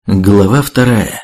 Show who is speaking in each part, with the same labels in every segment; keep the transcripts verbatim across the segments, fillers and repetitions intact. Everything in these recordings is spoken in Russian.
Speaker 1: Глава вторая.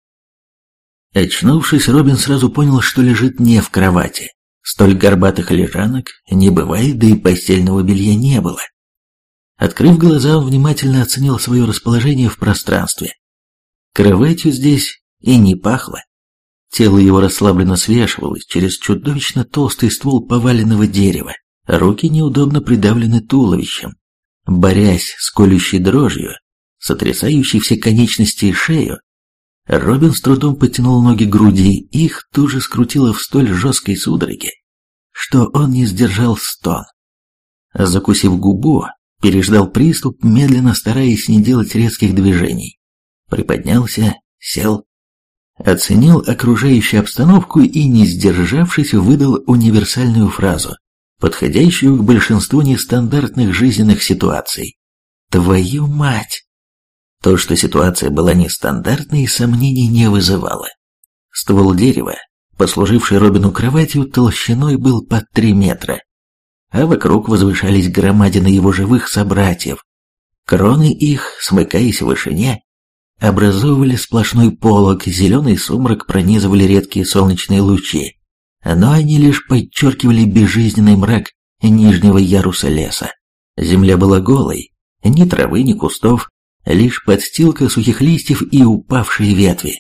Speaker 1: Очнувшись, Робин сразу понял, что лежит не в кровати. Столь горбатых лежанок не бывает, да и постельного белья не было. Открыв глаза, он внимательно оценил свое расположение в пространстве. Кроватью здесь и не пахло. Тело его расслабленно свешивалось через чудовищно толстый ствол поваленного дерева. Руки неудобно придавлены туловищем. Борясь с колющей дрожью, сотрясающей все конечности и шею, Робин с трудом потянул ноги к груди, их тут же скрутило в столь жесткой судороге, что он не сдержал стон. Закусив губу, переждал приступ, медленно стараясь не делать резких движений. Приподнялся, сел, оценил окружающую обстановку и, не сдержавшись, выдал универсальную фразу, подходящую к большинству нестандартных жизненных ситуаций. «Твою мать!» То, что ситуация была нестандартной, сомнений не вызывало. Ствол дерева, послуживший Робину кроватью, толщиной был под три метра, а вокруг возвышались громадины его живых собратьев. Кроны их, смыкаясь в вышине, образовывали сплошной полог, зеленый сумрак пронизывали редкие солнечные лучи, но они лишь подчеркивали безжизненный мрак нижнего яруса леса. Земля была голой, ни травы, ни кустов, лишь подстилка сухих листьев и упавшие ветви.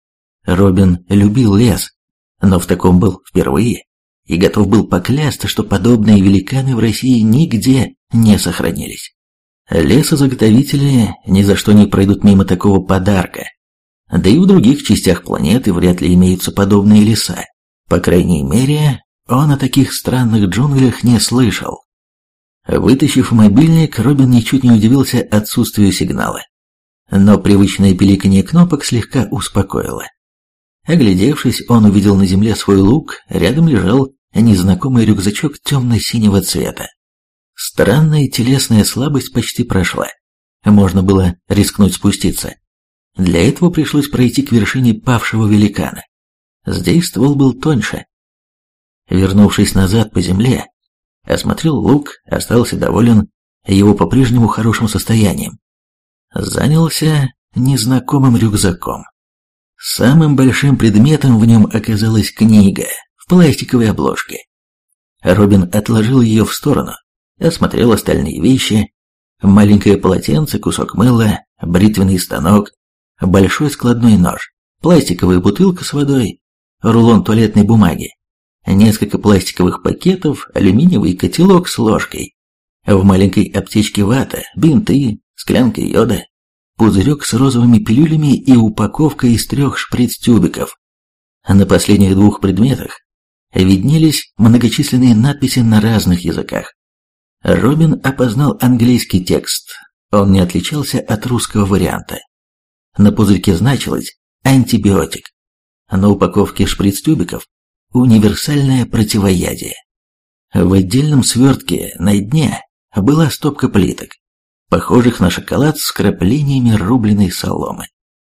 Speaker 1: Робин любил лес, но в таком был впервые, и готов был поклясться, что подобные великаны в России нигде не сохранились. Лесозаготовители ни за что не пройдут мимо такого подарка, да и в других частях планеты вряд ли имеются подобные леса. По крайней мере, он о таких странных джунглях не слышал. Вытащив мобильник, Робин ничуть не удивился отсутствию сигнала. Но привычное пиликанье кнопок слегка успокоило. Оглядевшись, он увидел на земле свой лук, рядом лежал незнакомый рюкзачок темно-синего цвета. Странная телесная слабость почти прошла. Можно было рискнуть спуститься. Для этого пришлось пройти к вершине павшего великана. Здесь ствол был тоньше. Вернувшись назад по земле, осмотрел лук, остался доволен его по-прежнему хорошим состоянием. Занялся незнакомым рюкзаком. Самым большим предметом в нем оказалась книга в пластиковой обложке. Робин отложил ее в сторону, осмотрел остальные вещи: маленькое полотенце, кусок мыла, бритвенный станок, большой складной нож, пластиковая бутылка с водой, рулон туалетной бумаги, несколько пластиковых пакетов, алюминиевый котелок с ложкой, в маленькой аптечке вата, бинты, склянка йода, пузырек с розовыми пилюлями и упаковка из трех шприц-тюбиков. На последних двух предметах виднелись многочисленные надписи на разных языках. Робин опознал английский текст, он не отличался от русского варианта. На пузырьке значилось «антибиотик», на упаковке шприц-тюбиков универсальное противоядие. В отдельном свертке на дне была стопка плиток, похожих на шоколад с краплениями рубленой соломы.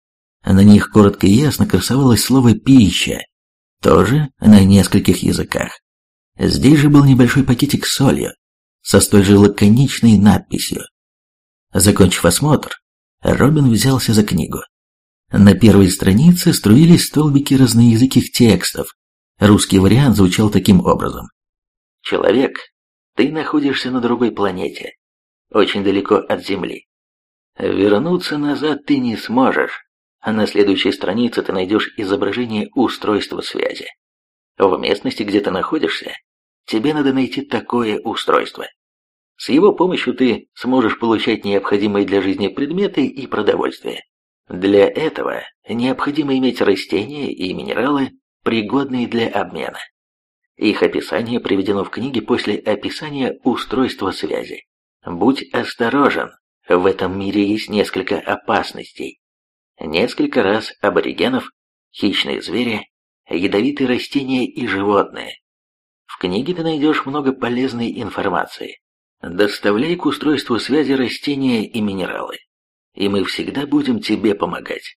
Speaker 1: На них коротко и ясно красовалось слово «пища», тоже на нескольких языках. Здесь же был небольшой пакетик с солью, со столь же лаконичной надписью. Закончив осмотр, Робин взялся за книгу. На первой странице струились столбики разноязыких текстов. Русский вариант звучал таким образом: «Человек, ты находишься на другой планете, очень далеко от Земли. Вернуться назад ты не сможешь, а на следующей странице ты найдешь изображение устройства связи. В местности, где ты находишься, тебе надо найти такое устройство. С его помощью ты сможешь получать необходимые для жизни предметы и продовольствие. Для этого необходимо иметь растения и минералы, пригодные для обмена. Их описание приведено в книге после описания устройства связи. Будь осторожен, в этом мире есть несколько опасностей. Несколько раз аборигенов, хищные звери, ядовитые растения и животные. В книге ты найдешь много полезной информации. Доставляй к устройству связи растения и минералы, и мы всегда будем тебе помогать».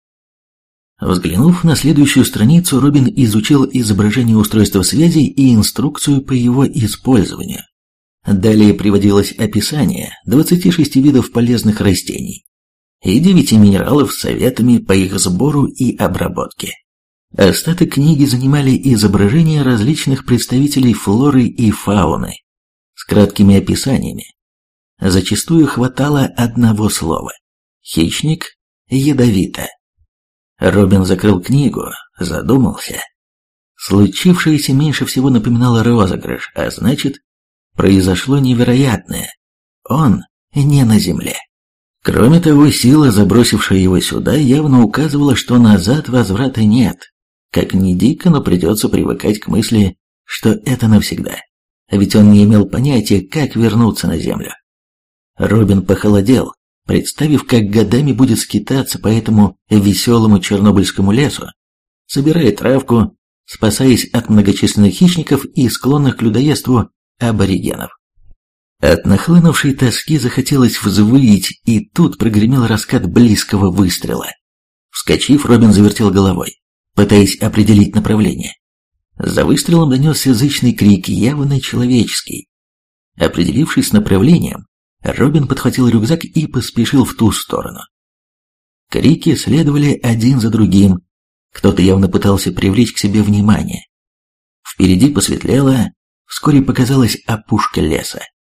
Speaker 1: Взглянув на следующую страницу, Робин изучил изображение устройства связи и инструкцию по его использованию. Далее приводилось описание двадцати шести видов полезных растений. и девяти минералов с советами по их сбору и обработке. Остаток книги занимали изображения различных представителей флоры и фауны с краткими описаниями. Зачастую хватало одного слова. Хищник, ядовито. Робин закрыл книгу, задумался. Случившееся меньше всего напоминало розыгрыш, а значит, произошло невероятное. Он не на земле. Кроме того, сила, забросившая его сюда, явно указывала, что назад возврата нет. Как ни дико, но придется привыкать к мысли, что это навсегда. Ведь он не имел понятия, как вернуться на землю. Робин похолодел, представив, как годами будет скитаться по этому веселому чернобыльскому лесу, собирая травку, спасаясь от многочисленных хищников и склонных к людоедству аборигенов. От нахлынувшей тоски захотелось взвыть, и тут прогремел раскат близкого выстрела. Вскочив, Робин завертел головой, пытаясь определить направление. За выстрелом донесся язычный крик, явно человеческий. Определившись с направлением, Робин подхватил рюкзак и поспешил в ту сторону. Крики следовали один за другим. Кто-то явно пытался привлечь к себе внимание. Впереди посветлело, вскоре показалась опушка леса.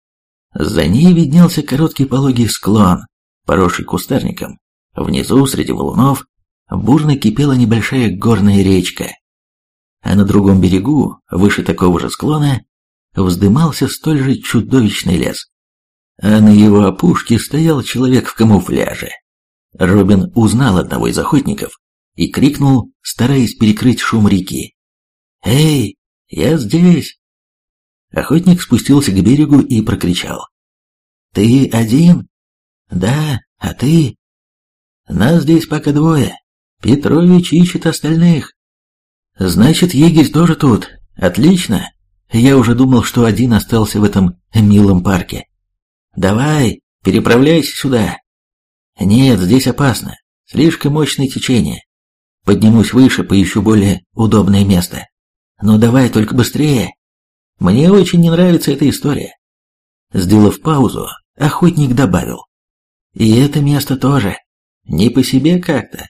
Speaker 1: За ней виднелся короткий пологий склон, поросший кустарником. Внизу, среди валунов, бурно кипела небольшая горная речка. А на другом берегу, выше такого же склона, вздымался столь же чудовищный лес. А на его опушке стоял человек в камуфляже. Робин узнал одного из охотников и крикнул, стараясь перекрыть шум реки. «Эй, я здесь!» Охотник спустился к берегу и прокричал. «Ты один?» «Да, а ты?» «Нас здесь пока двое. Петрович ищет остальных». «Значит, егерь тоже тут. Отлично. Я уже думал, что один остался в этом милом парке. Давай, переправляйся сюда». «Нет, здесь опасно. Слишком мощное течение. Поднимусь выше, поищу более удобное место. Но давай только быстрее. Мне очень не нравится эта история». Сделав паузу, охотник добавил. «И это место тоже. Не по себе как-то».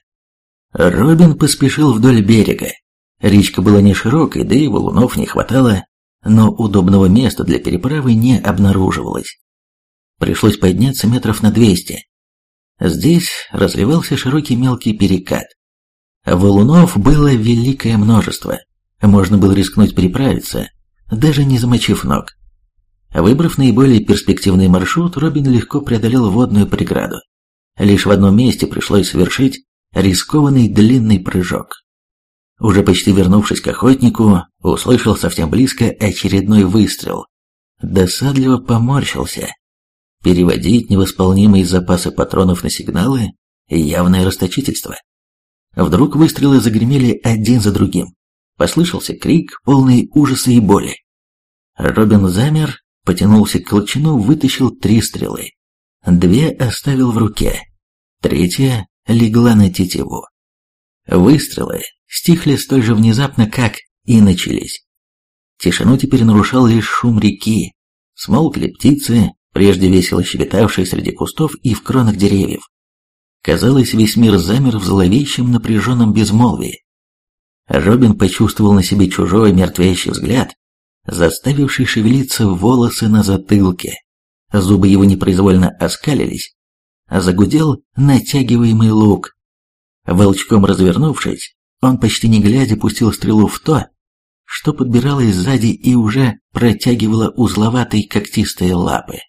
Speaker 1: Робин поспешил вдоль берега. Речка была не широкой, да и валунов не хватало, но удобного места для переправы не обнаруживалось. Пришлось подняться метров на двести. Здесь разливался широкий мелкий перекат. Валунов было великое множество. Можно было рискнуть переправиться, даже не замочив ног. Выбрав наиболее перспективный маршрут, Робин легко преодолел водную преграду. Лишь в одном месте пришлось совершить рискованный длинный прыжок. Уже почти вернувшись к охотнику, услышал совсем близко очередной выстрел. Досадливо поморщился. Переводить невосполнимые запасы патронов на сигналы – явное расточительство. Вдруг выстрелы загремели один за другим. Послышался крик, полный ужаса и боли. Робин замер, потянулся к колчану, вытащил три стрелы. Две оставил в руке, третья легла на тетиву. Выстрелы стихли столь же внезапно, как и начались. Тишину теперь нарушал лишь шум реки. Смолкли птицы, прежде весело щебетавшие среди кустов и в кронах деревьев. Казалось, весь мир замер в зловещем напряженном безмолвии. Робин почувствовал на себе чужой мертвящий взгляд, заставивший шевелиться волосы на затылке. Зубы его непроизвольно оскалились, а загудел натягиваемый лук. Волчком развернувшись, он почти не глядя пустил стрелу в то, что подбиралось сзади и уже протягивало узловатые когтистые лапы.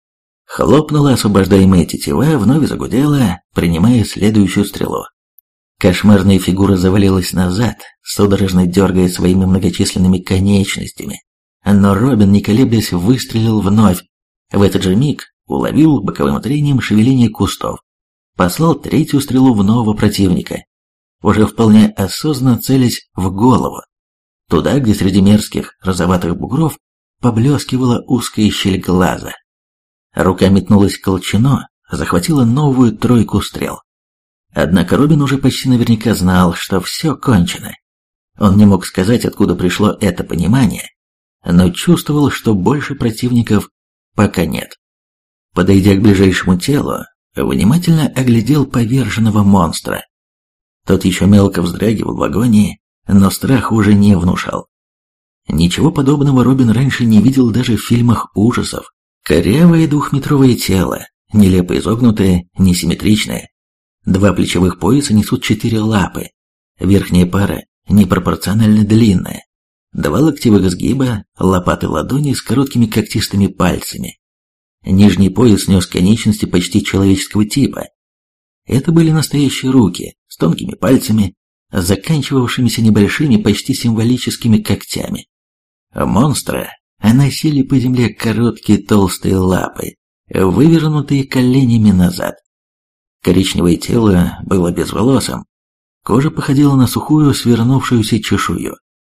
Speaker 1: Хлопнула освобождаемая тетива, вновь загудела, принимая следующую стрелу. Кошмарная фигура завалилась назад, судорожно дергая своими многочисленными конечностями. Но Робин, не колеблясь, выстрелил вновь. В этот же миг уловил боковым трением шевеление кустов. Послал третью стрелу в нового противника, уже вполне осознанно целясь в голову. Туда, где среди мерзких розоватых бугров поблескивала узкая щель глаза. Рука метнулась к колчану, захватила новую тройку стрел. Однако Робин уже почти наверняка знал, что все кончено. Он не мог сказать, откуда пришло это понимание, но чувствовал, что больше противников пока нет. Подойдя к ближайшему телу, внимательно оглядел поверженного монстра. Тот еще мелко вздрагивал в агонии, но страх уже не внушал. Ничего подобного Робин раньше не видел даже в фильмах ужасов. Корявое двухметровое тело, нелепо изогнутое, несимметричное. Два плечевых пояса несут четыре лапы. Верхняя пара непропорционально длинная. Два локтевых сгиба, лопаты ладони с короткими когтистыми пальцами. Нижний пояс нес конечности почти человеческого типа. Это были настоящие руки с тонкими пальцами, заканчивавшимися небольшими, почти символическими когтями. Монстра носили по земле короткие толстые лапы, вывернутые коленями назад. Коричневое тело было безволосым, кожа походила на сухую свернувшуюся чешую,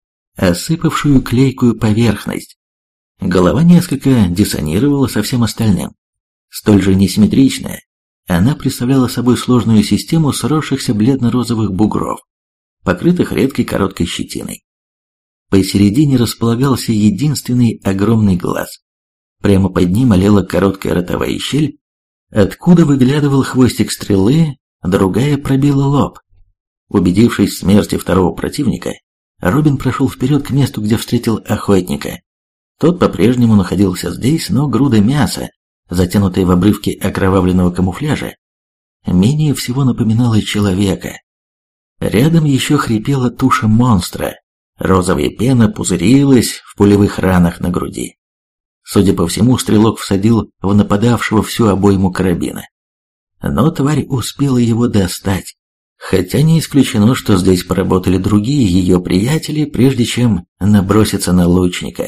Speaker 1: осыпавшую клейкую поверхность. Голова несколько диссонировала со всем остальным. Столь же несимметричная, она представляла собой сложную систему сросшихся бледно-розовых бугров, покрытых редкой короткой щетиной. Посередине располагался единственный огромный глаз. Прямо под ним олела короткая ротовая щель, откуда выглядывал хвостик стрелы, другая пробила лоб. Убедившись в смерти второго противника, Робин прошел вперед к месту, где встретил охотника. Тот по-прежнему находился здесь, но груда мяса, затянутая в обрывки окровавленного камуфляжа, менее всего напоминала человека. Рядом еще хрипела туша монстра, розовая пена пузырилась в пулевых ранах на груди. Судя по всему, стрелок всадил в нападавшего всю обойму карабина. Но тварь успела его достать, хотя не исключено, что здесь поработали другие ее приятели, прежде чем наброситься на лучника.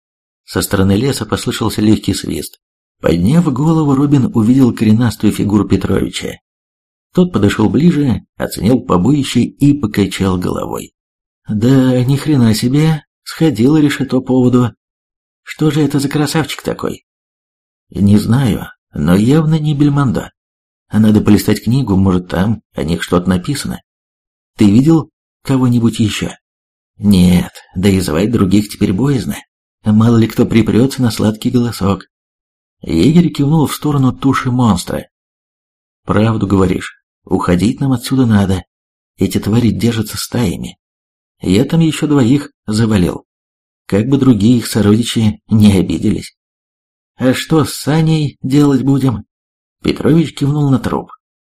Speaker 1: Со стороны леса послышался легкий свист. Подняв голову, Робин увидел коренастую фигуру Петровича. Тот подошел ближе, оценил побоище и покачал головой. Да ни хрена себе, сходило решето поводу. Что же это за красавчик такой? Не знаю, но явно не Бельмондо. Надо полистать книгу, может там о них что-то написано. Ты видел кого-нибудь еще? Нет, да и звать других теперь боязно. Мало ли кто припрется на сладкий голосок. Егерь кивнул в сторону туши монстра. Правду говоришь, уходить нам отсюда надо. Эти твари держатся стаями. Я там еще двоих завалил. Как бы другие их сородичи не обиделись. А что с Саней делать будем? Петрович кивнул на труп.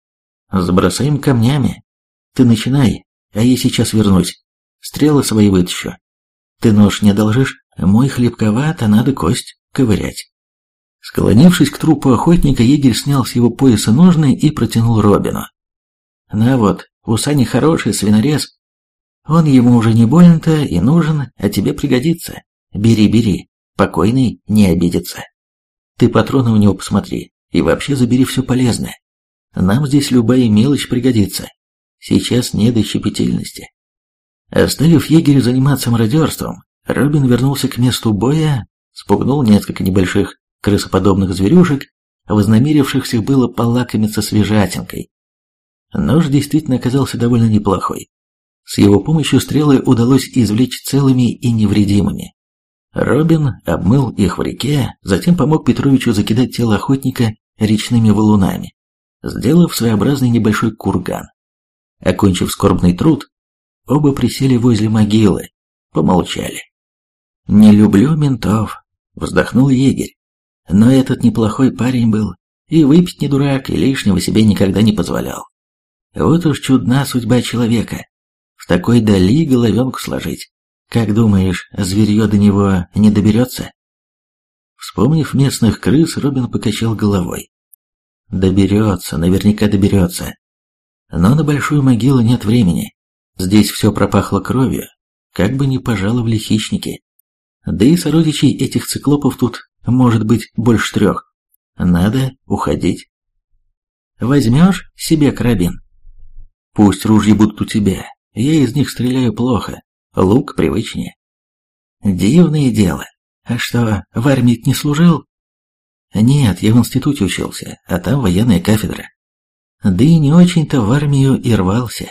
Speaker 1: Забросаем камнями. Ты начинай, а я сейчас вернусь. Стрелы свои вытащу. Ты нож не одолжишь? Мой хлебковат, а надо кость ковырять. Склонившись к трупу охотника, егерь снял с его пояса ножны и протянул Робину. На вот, у Сани хороший свинорез. Он ему уже не больно-то и нужен, а тебе пригодится. Бери, бери, покойный не обидится. Ты патроны у него посмотри, и вообще забери все полезное. Нам здесь любая мелочь пригодится. Сейчас не до щепетильности. Оставив егеря заниматься мародерством, Робин вернулся к месту боя, спугнул несколько небольших крысоподобных зверюшек, вознамерившихся было полакомиться свежатинкой. Нож действительно оказался довольно неплохой. С его помощью стрелы удалось извлечь целыми и невредимыми. Робин обмыл их в реке, затем помог Петровичу закидать тело охотника речными валунами, сделав своеобразный небольшой курган. Окончив скорбный труд, оба присели возле могилы, помолчали. «Не люблю ментов», — вздохнул егерь. «Но этот неплохой парень был, и выпить не дурак, и лишнего себе никогда не позволял. Вот уж чудна судьба человека, в такой дали головенку сложить. Как думаешь, зверье до него не доберется?» Вспомнив местных крыс, Робин покачал головой. «Доберется, наверняка доберется. Но на большую могилу нет времени. Здесь все пропахло кровью, как бы ни пожаловали хищники. Да и сородичей этих циклопов тут может быть больше трех. Надо уходить. Возьмешь себе карабин? Пусть ружья будут у тебя, я из них стреляю плохо, лук привычнее. Дивное дело. А что, в армии не служил? Нет, я в институте учился, а там военная кафедра. Да и не очень-то в армию и рвался.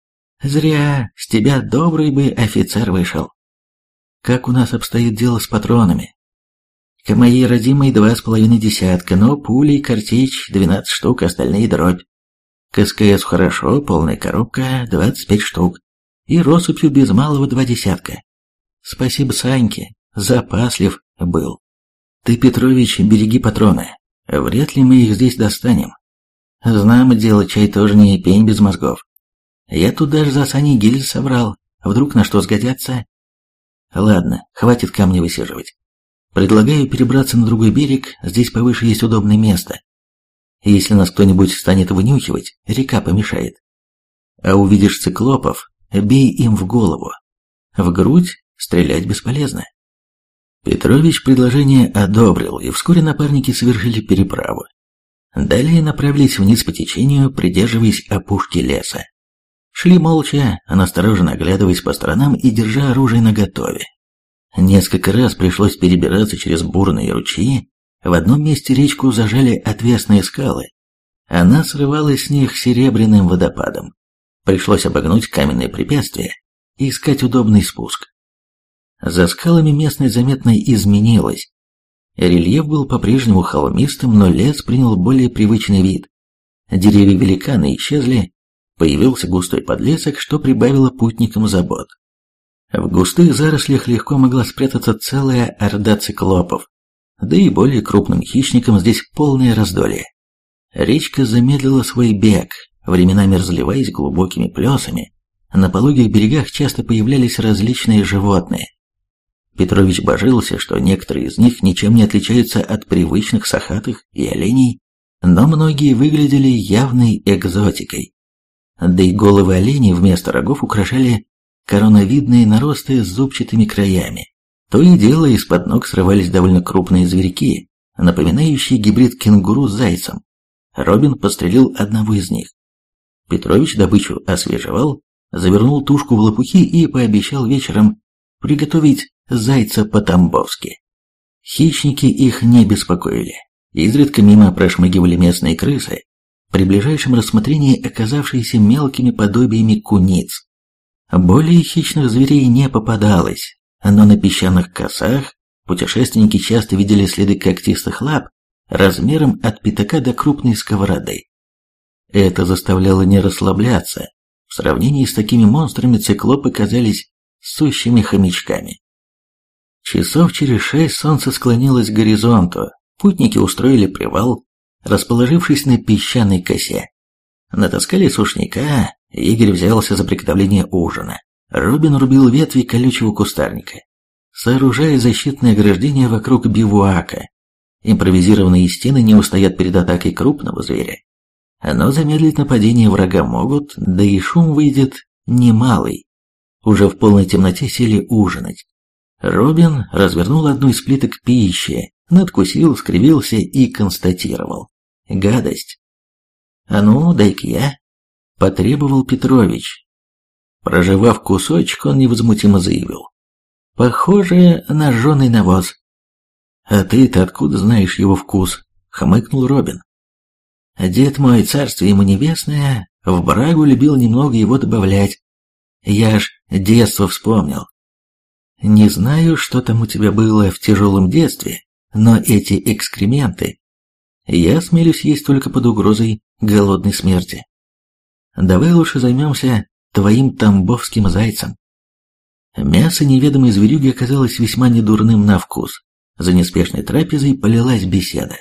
Speaker 1: Зря, с тебя добрый бы офицер вышел. Как у нас обстоит дело с патронами? К моей родимой два с половиной десятка, но пули и картечь двенадцать штук, остальные дробь. К СКС хорошо, полная коробка двадцать пять штук. И россыпью без малого два десятка. Спасибо Саньке, запаслив был. Ты, Петрович, береги патроны. Вряд ли мы их здесь достанем. Знамо дело, чай тоже не пень без мозгов. Я тут даже за Саней гильз собрал. Вдруг на что сгодятся? Ладно, хватит камни высиживать. Предлагаю перебраться на другой берег, здесь повыше есть удобное место. Если нас кто-нибудь станет вынюхивать, река помешает. А увидишь циклопов, бей им в голову. В грудь стрелять бесполезно. Петрович предложение одобрил, и вскоре напарники совершили переправу. Далее направились вниз по течению, придерживаясь опушки леса. Шли молча, настороженно оглядываясь по сторонам и держа оружие наготове. Несколько раз пришлось перебираться через бурные ручьи. В одном месте речку зажали отвесные скалы. Она срывалась с них серебряным водопадом. Пришлось обогнуть каменные препятствия и искать удобный спуск. За скалами местность заметно изменилась. Рельеф был по-прежнему холмистым, но лес принял более привычный вид. Деревья-великаны исчезли, появился густой подлесок, что прибавило путникам забот. В густых зарослях легко могла спрятаться целая орда циклопов, да и более крупным хищникам здесь полное раздолье. Речка замедлила свой бег, временами разливаясь глубокими плесами. На пологих берегах часто появлялись различные животные. Петрович божился, что некоторые из них ничем не отличаются от привычных сахатых и оленей, но многие выглядели явной экзотикой. Да и головы оленей вместо рогов украшали короновидные наросты с зубчатыми краями. То и дело из-под ног срывались довольно крупные зверьки, напоминающие гибрид кенгуру с зайцем. Робин подстрелил одного из них. Петрович добычу освежевал, завернул тушку в лопухи и пообещал вечером приготовить зайца по-тамбовски. Хищники их не беспокоили. Изредка мимо прошмыгивали местные крысы, при ближайшем рассмотрении оказавшиеся мелкими подобиями куниц. Более хищных зверей не попадалось, но на песчаных косах путешественники часто видели следы когтистых лап размером от пятака до крупной сковороды. Это заставляло не расслабляться. В сравнении с такими монстрами циклопы казались сущими хомячками. Часов через шесть солнце склонилось к горизонту. Путники устроили привал, расположившись на песчаной косе. Натаскали сушняка, егерь взялся за приготовление ужина. Робин рубил ветви колючего кустарника, сооружая защитное ограждение вокруг бивуака. Импровизированные стены не устоят перед атакой крупного зверя. Но замедлить нападение врага могут, да и шум выйдет немалый. Уже в полной темноте сели ужинать. Робин развернул одну из плиток пищи, надкусил, скривился и констатировал: гадость. «А ну, дай-ка я», — потребовал Петрович. Прожевав кусочек, он невозмутимо заявил: «Похоже на жженый навоз». «А ты-то откуда знаешь его вкус?» — хмыкнул Робин. «Дед мой, царствие ему небесное, в брагу любил немного его добавлять. Я аж детство вспомнил. Не знаю, что там у тебя было в тяжелом детстве, но эти экскременты я смелюсь есть только под угрозой голодной смерти. Давай лучше займемся твоим тамбовским зайцем». Мясо неведомой зверюги оказалось весьма недурным на вкус. За неспешной трапезой полилась беседа.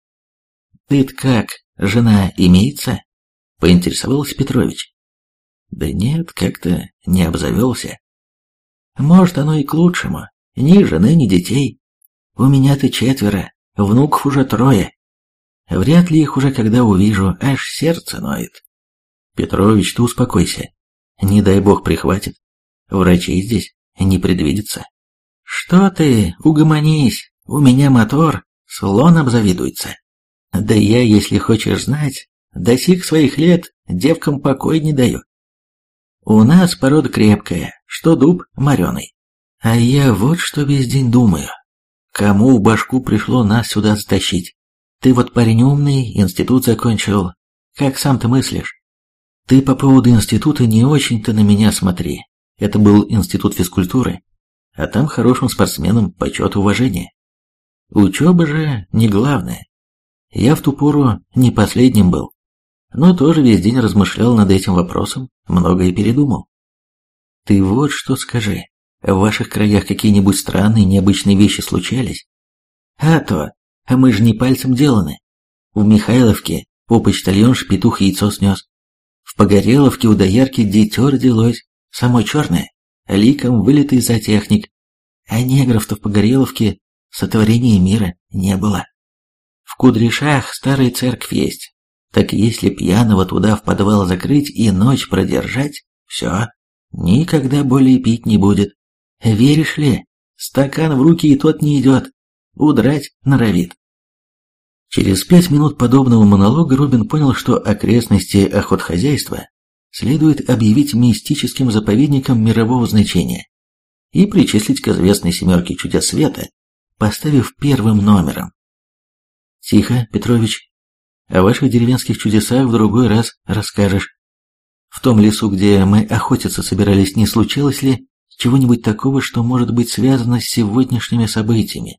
Speaker 1: «Ты-то как, жена имеется?» — поинтересовался Петрович. «Да нет, как-то не обзавелся». «Может, оно и к лучшему. Ни жены, ни детей. У меня-то четверо, внуков уже трое. Вряд ли их уже когда увижу, аж сердце ноет». «Петрович, ты успокойся. Не дай бог прихватит. Врачей здесь не предвидится». «Что ты, угомонись, у меня мотор, слон обзавидуется. Да я, если хочешь знать, до сих своих лет девкам покой не даю. У нас порода крепкая, что дуб мореный. А я вот что весь день думаю. Кому в башку пришло нас сюда затащить? Ты вот парень умный, институт закончил. Как сам ты мыслишь? Ты по поводу института не очень-то на меня смотри. Это был институт физкультуры, а там хорошим спортсменам почет и уважение. Учеба же не главное. Я в ту пору не последним был, но тоже весь день размышлял над этим вопросом, многое передумал. Ты вот что скажи, в ваших краях какие-нибудь странные, необычные вещи случались? А то, а мы же не пальцем деланы. В Михайловке у почтальонш петух яйцо снес. В Погореловке у доярки дитё родилось, само черное, ликом вылитый зоотехник. А негров-то в Погореловке сотворения мира не было. В Кудряшах старая церковь есть. Так если пьяного туда в подвал закрыть и ночь продержать, все, никогда более пить не будет. Веришь ли, стакан в руки и тот не идет, удрать норовит. Через пять минут подобного монолога Робин понял, что окрестности охотхозяйства следует объявить мистическим заповедником мирового значения и причислить к известной семерке чудес света, поставив первым номером. Тихо, Петрович, о ваших деревенских чудесах в другой раз расскажешь. В том лесу, где мы охотиться собирались, не случилось ли чего-нибудь такого, что может быть связано с сегодняшними событиями?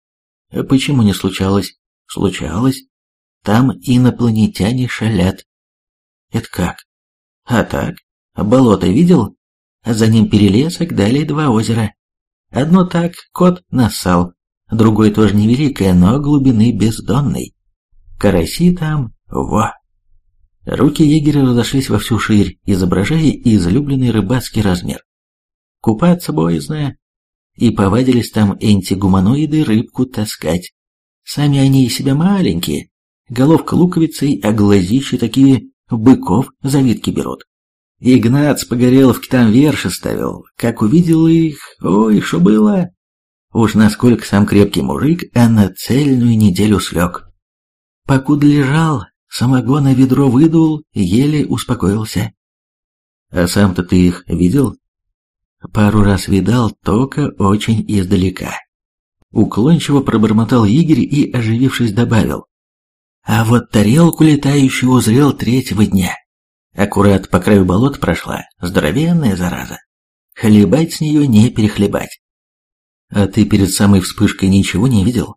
Speaker 1: А почему не случалось? Случалось. Там инопланетяне шалят. Это как? А так, болото видел? За ним перелесок, далее два озера. Одно так, кот нассал, другой тоже невеликое, но глубины бездонной. Караси там, во! Руки егеря разошлись во всю ширь, изображая излюбленный рыбацкий размер. Купаться боязно, и повадились там энтигуманоиды рыбку таскать. Сами они из себя маленькие, головка луковицей, а глазища такие быков завидки берут. Игнат с Погореловки там верши ставил, как увидел их, ой, что было. Уж насколько сам крепкий мужик, а на цельную неделю слег. Покуда лежал, самогона ведро выдул, еле успокоился. А сам-то ты их видел? Пару раз видал, только очень издалека. Уклончиво пробормотал егерь и, оживившись, добавил. А вот тарелку летающую узрел третьего дня. Аккурат по краю болот прошла, здоровенная зараза. Хлебать с нее не перехлебать. А ты перед самой вспышкой ничего не видел?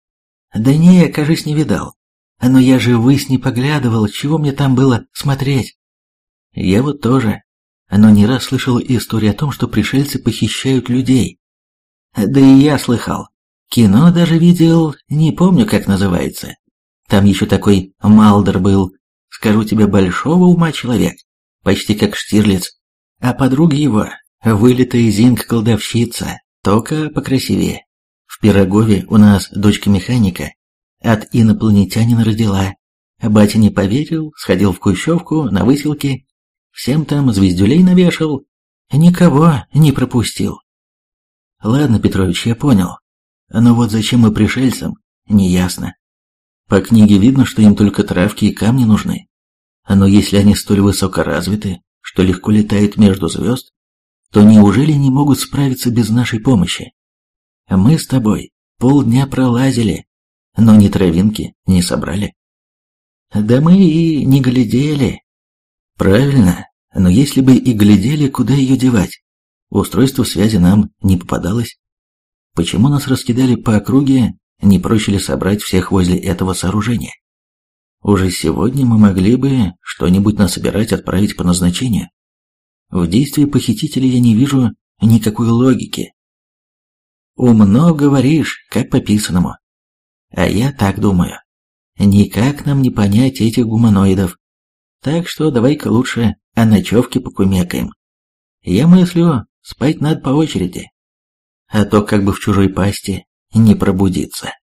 Speaker 1: Да не, кажись, не видал. Но я же ввысь не поглядывал, чего мне там было смотреть? Я вот тоже. Но не раз слышал историю о том, что пришельцы похищают людей. Да и я слыхал. Кино даже видел, не помню, как называется. Там еще такой Малдер был, скажу тебе, большого ума человек, почти как Штирлиц. А подруга его, вылитая зинг-колдовщица, только покрасивее. В Пирогове у нас дочка механика от инопланетянина родила. Батя не поверил, сходил в Кущевку на выселке, всем там звездюлей навешал, никого не пропустил. Ладно, Петрович, я понял. Но вот зачем мы пришельцам, неясно. По книге видно, что им только травки и камни нужны. Но если они столь высоко развиты, что легко летают между звезд, то неужели не могут справиться без нашей помощи? Мы с тобой полдня пролазили, но ни травинки не собрали. Да мы и не глядели. Правильно, но если бы и глядели, куда ее девать? Устройство связи нам не попадалось. Почему нас раскидали по округе, не проще ли собрать всех возле этого сооружения? Уже сегодня мы могли бы что-нибудь насобирать, отправить по назначению. В действии похитителей я не вижу никакой логики. Умно говоришь, как по писанному. А я так думаю. Никак нам не понять этих гуманоидов. Так что давай-ка лучше о ночевке покумекаем. Я мыслю, спать надо по очереди. А то как бы в чужой пасти не пробудиться.